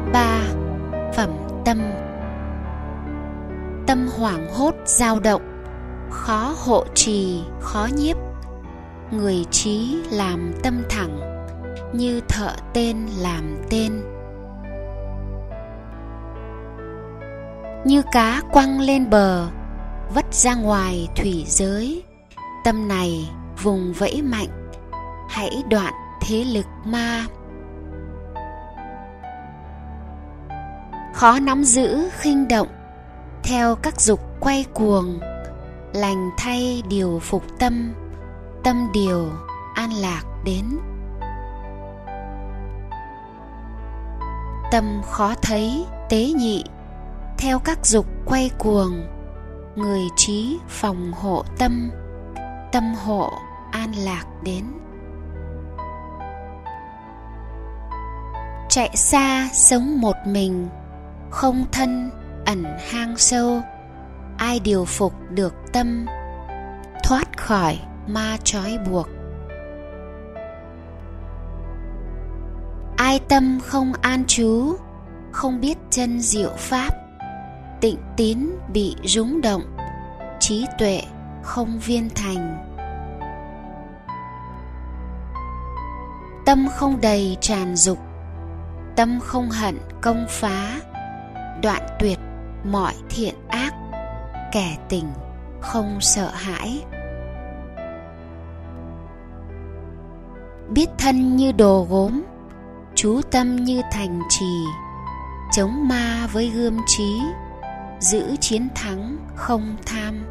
3. Phẩm tâm. Tâm hoảng hốt dao động, khó hộ trì, khó nhiếp. Người trí làm tâm thẳng, như thợ tên làm tên. Như cá quăng lên bờ, vất ra ngoài thủy giới. Tâm này vùng vẫy mạnh, hãy đoạn thế lực ma. Khó nắm giữ khinh động, theo các dục quay cuồng. Lành thay điều phục tâm, tâm điều an lạc đến. Tâm khó thấy tế nhị, theo các dục quay cuồng. Người trí phòng hộ tâm, tâm hộ an lạc đến. Chạy xa sống một mình, không thân ẩn hang sâu. Ai điều phục được tâm, thoát khỏi ma trói buộc. Ai tâm không an trú, không biết chân diệu pháp. Tịnh tín bị rúng động, trí tuệ không viên thành. Tâm không đầy tràn dục, tâm không hận công phá. Đoạn tuyệt mọi thiện ác, kẻ tình không sợ hãi. Biết thân như đồ gốm, chú tâm như thành trì. Chống ma với gươm trí, giữ chiến thắng không tham.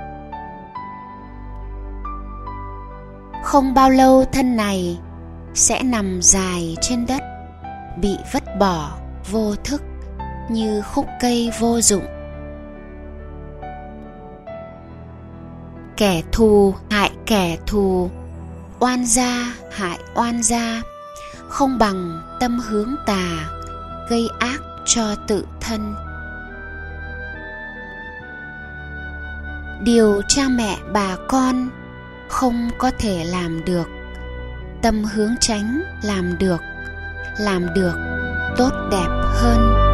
Không bao lâu thân này sẽ nằm dài trên đất, bị vứt bỏ vô thức như khúc cây vô dụng. Kẻ thù hại kẻ thù, oan gia hại oan gia. Không bằng tâm hướng tà, gây ác cho tự thân. Điều cha mẹ bà con không có thể làm được, tâm hướng chánh làm được tốt đẹp hơn.